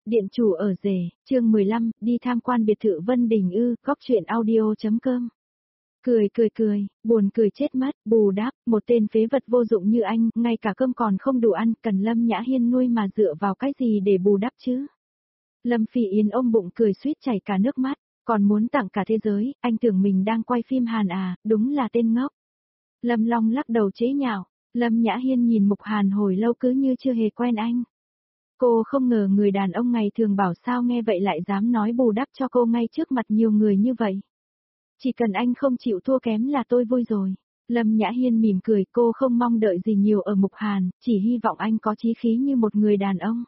Điện chủ ở rể, chương 15, đi tham quan biệt thự Vân Đình ư, góc truyện audio.com. Cười, buồn cười chết mất, bù đắp, một tên phế vật vô dụng như anh, ngay cả cơm còn không đủ ăn, cần Lâm Nhã Hiên nuôi mà dựa vào cái gì để bù đắp chứ? Lâm Phỉ Yến ôm bụng cười suýt chảy cả nước mắt, còn muốn tặng cả thế giới, anh tưởng mình đang quay phim Hàn à, đúng là tên ngốc. Lâm Long lắc đầu chế nhạo, Lâm Nhã Hiên nhìn Mục Hàn hồi lâu cứ như chưa hề quen anh. Cô không ngờ người đàn ông ngày thường bảo sao nghe vậy lại dám nói bù đắp cho cô ngay trước mặt nhiều người như vậy. Chỉ cần anh không chịu thua kém là tôi vui rồi. Lâm Nhã Hiên mỉm cười, cô không mong đợi gì nhiều ở Mục Hàn, chỉ hy vọng anh có chí khí như một người đàn ông.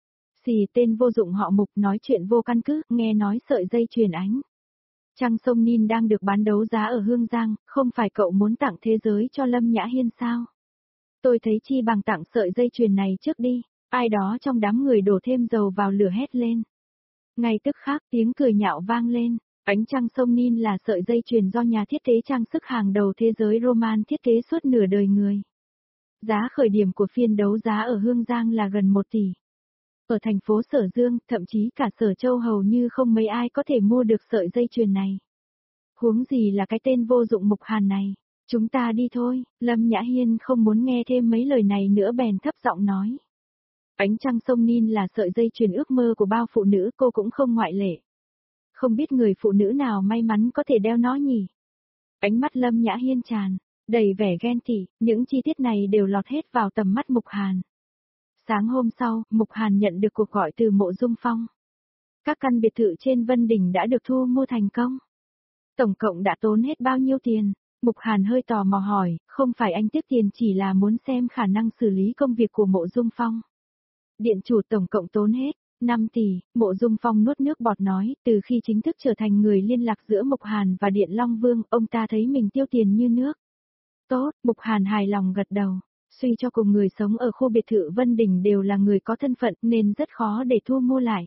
Xì tên vô dụng họ Mục nói chuyện vô căn cứ, nghe nói sợi dây chuyền ánh. Trăng sông Nin đang được bán đấu giá ở Hương Giang, không phải cậu muốn tặng thế giới cho Lâm Nhã Hiên sao? Tôi thấy chi bằng tặng sợi dây chuyền này trước đi. Ai đó trong đám người đổ thêm dầu vào lửa hét lên. Ngay tức khắc tiếng cười nhạo vang lên, ánh trăng sông Nin là sợi dây chuyền do nhà thiết kế trang sức hàng đầu thế giới Roman thiết kế suốt nửa đời người. Giá khởi điểm của phiên đấu giá ở Hương Giang là gần 1 tỷ. Ở thành phố Sở Dương, thậm chí cả Sở Châu hầu như không mấy ai có thể mua được sợi dây chuyền này. Huống gì là cái tên vô dụng Mục Hàn này. Chúng ta đi thôi, Lâm Nhã Hiên không muốn nghe thêm mấy lời này nữa bèn thấp giọng nói. Ánh trăng sông Nin là sợi dây chuyền ước mơ của bao phụ nữ, cô cũng không ngoại lệ. Không biết người phụ nữ nào may mắn có thể đeo nó nhỉ? Ánh mắt Lâm Nhã Hiên tràn đầy vẻ ghen tị, những chi tiết này đều lọt hết vào tầm mắt Mục Hàn. Sáng hôm sau, Mục Hàn nhận được cuộc gọi từ Mộ Dung Phong. Các căn biệt thự trên Vân Đình đã được thu mua thành công. Tổng cộng đã tốn hết bao nhiêu tiền? Mục Hàn hơi tò mò hỏi, không phải anh tiếc tiền chỉ là muốn xem khả năng xử lý công việc của Mộ Dung Phong. Điện chủ tổng cộng tốn hết 5 tỷ, Mộ Dung Phong nuốt nước bọt nói, từ khi chính thức trở thành người liên lạc giữa Mục Hàn và Điện Long Vương, ông ta thấy mình tiêu tiền như nước. Tốt, Mục Hàn hài lòng gật đầu, suy cho cùng người sống ở khu biệt thự Vân Đình đều là người có thân phận nên rất khó để thu mua lại.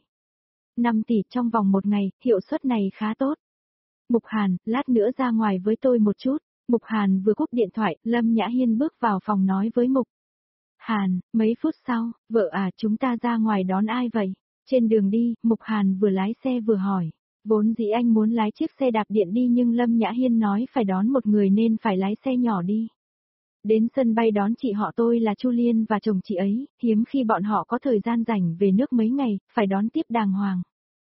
5 tỷ trong vòng 1 ngày, hiệu suất này khá tốt. Mục Hàn, lát nữa ra ngoài với tôi một chút. Mục Hàn vừa cúp điện thoại, Lâm Nhã Hiên bước vào phòng nói với Mục Hàn, mấy phút sau, vợ à chúng ta ra ngoài đón ai vậy? Trên đường đi, Mục Hàn vừa lái xe vừa hỏi. Vốn dĩ anh muốn lái chiếc xe đạp điện đi nhưng Lâm Nhã Hiên nói phải đón một người nên phải lái xe nhỏ đi. Đến sân bay đón chị họ tôi là Chu Liên và chồng chị ấy, hiếm khi bọn họ có thời gian rảnh về nước mấy ngày, phải đón tiếp đàng hoàng.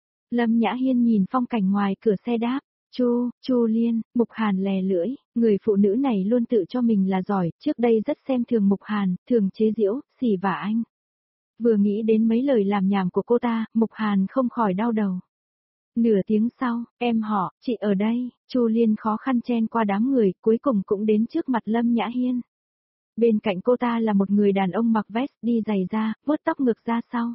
Lâm Nhã Hiên nhìn phong cảnh ngoài cửa xe đáp. Chu Liên, Mục Hàn lè lưỡi, người phụ nữ này luôn tự cho mình là giỏi, trước đây rất xem thường Mục Hàn, thường chế giễu, xỉ vả anh. Vừa nghĩ đến mấy lời làm nhảm của cô ta, Mục Hàn không khỏi đau đầu. Nửa tiếng sau, em họ, chị ở đây, Chu Liên khó khăn chen qua đám người, cuối cùng cũng đến trước mặt Lâm Nhã Hiên. Bên cạnh cô ta là một người đàn ông mặc vest đi giày da, vuốt tóc ngược ra sau.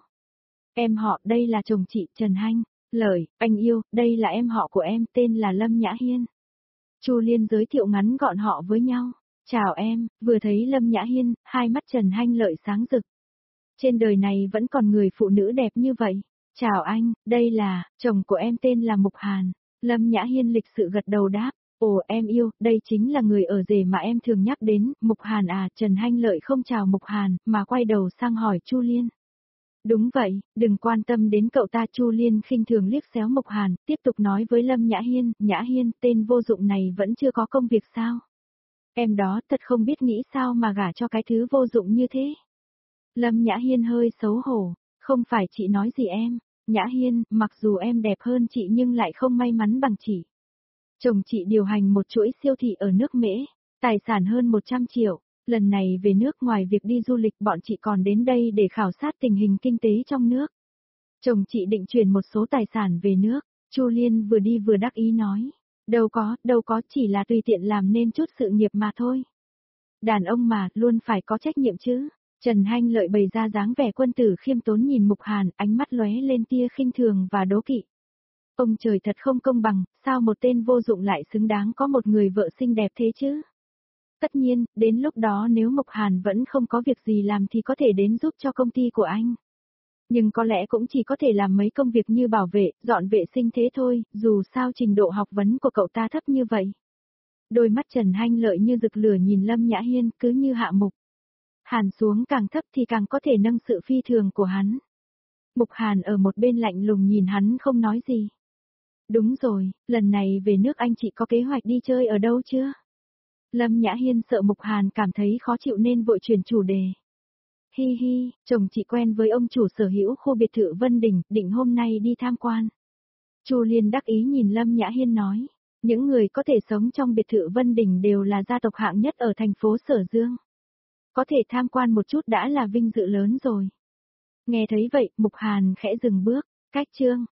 Em họ, đây là chồng chị, Trần Hanh. Lợi, anh yêu, đây là em họ của em, tên là Lâm Nhã Hiên. Chu Liên giới thiệu ngắn gọn họ với nhau. Chào em, vừa thấy Lâm Nhã Hiên, hai mắt Trần Hanh Lợi sáng rực. Trên đời này vẫn còn người phụ nữ đẹp như vậy. Chào anh, đây là, chồng của em tên là Mục Hàn. Lâm Nhã Hiên lịch sự gật đầu đáp. Ồ em yêu, đây chính là người ở rể mà em thường nhắc đến, Mục Hàn à, Trần Hanh Lợi không chào Mục Hàn, mà quay đầu sang hỏi Chu Liên. Đúng vậy, đừng quan tâm đến cậu ta. Chu Liên khinh thường liếc xéo Mục Hàn, tiếp tục nói với Lâm Nhã Hiên, tên vô dụng này vẫn chưa có công việc sao? Em đó thật không biết nghĩ sao mà gả cho cái thứ vô dụng như thế. Lâm Nhã Hiên hơi xấu hổ, không phải chị nói gì em, Nhã Hiên, mặc dù em đẹp hơn chị nhưng lại không may mắn bằng chị. Chồng chị điều hành một chuỗi siêu thị ở nước Mễ, tài sản hơn 100 triệu. Lần này về nước ngoài việc đi du lịch bọn chị còn đến đây để khảo sát tình hình kinh tế trong nước. Chồng chị định chuyển một số tài sản về nước, Chu Liên vừa đi vừa đắc ý nói. Đâu có chỉ là tùy tiện làm nên chút sự nghiệp mà thôi. Đàn ông mà, luôn phải có trách nhiệm chứ. Trần Hanh Lợi bày ra dáng vẻ quân tử khiêm tốn nhìn Mục Hàn, ánh mắt lóe lên tia khinh thường và đố kỵ. Ông trời thật không công bằng, sao một tên vô dụng lại xứng đáng có một người vợ xinh đẹp thế chứ? Tất nhiên, đến lúc đó nếu Mục Hàn vẫn không có việc gì làm thì có thể đến giúp cho công ty của anh. Nhưng có lẽ cũng chỉ có thể làm mấy công việc như bảo vệ, dọn vệ sinh thế thôi, dù sao trình độ học vấn của cậu ta thấp như vậy. Đôi mắt Trần Hanh Lợi như rực lửa nhìn Lâm Nhã Hiên, cứ như hạ mục. Hàn xuống càng thấp thì càng có thể nâng sự phi thường của hắn. Mục Hàn ở một bên lạnh lùng nhìn hắn không nói gì. Đúng rồi, lần này về nước anh chị có kế hoạch đi chơi ở đâu chưa? Lâm Nhã Hiên sợ Mục Hàn cảm thấy khó chịu nên vội chuyển chủ đề. Hi hi, chồng chị quen với ông chủ sở hữu khu biệt thự Vân Đình, định hôm nay đi tham quan. Chu Liên đắc ý nhìn Lâm Nhã Hiên nói, những người có thể sống trong biệt thự Vân Đình đều là gia tộc hạng nhất ở thành phố Sở Dương. Có thể tham quan một chút đã là vinh dự lớn rồi. Nghe thấy vậy, Mục Hàn khẽ dừng bước, cách chương.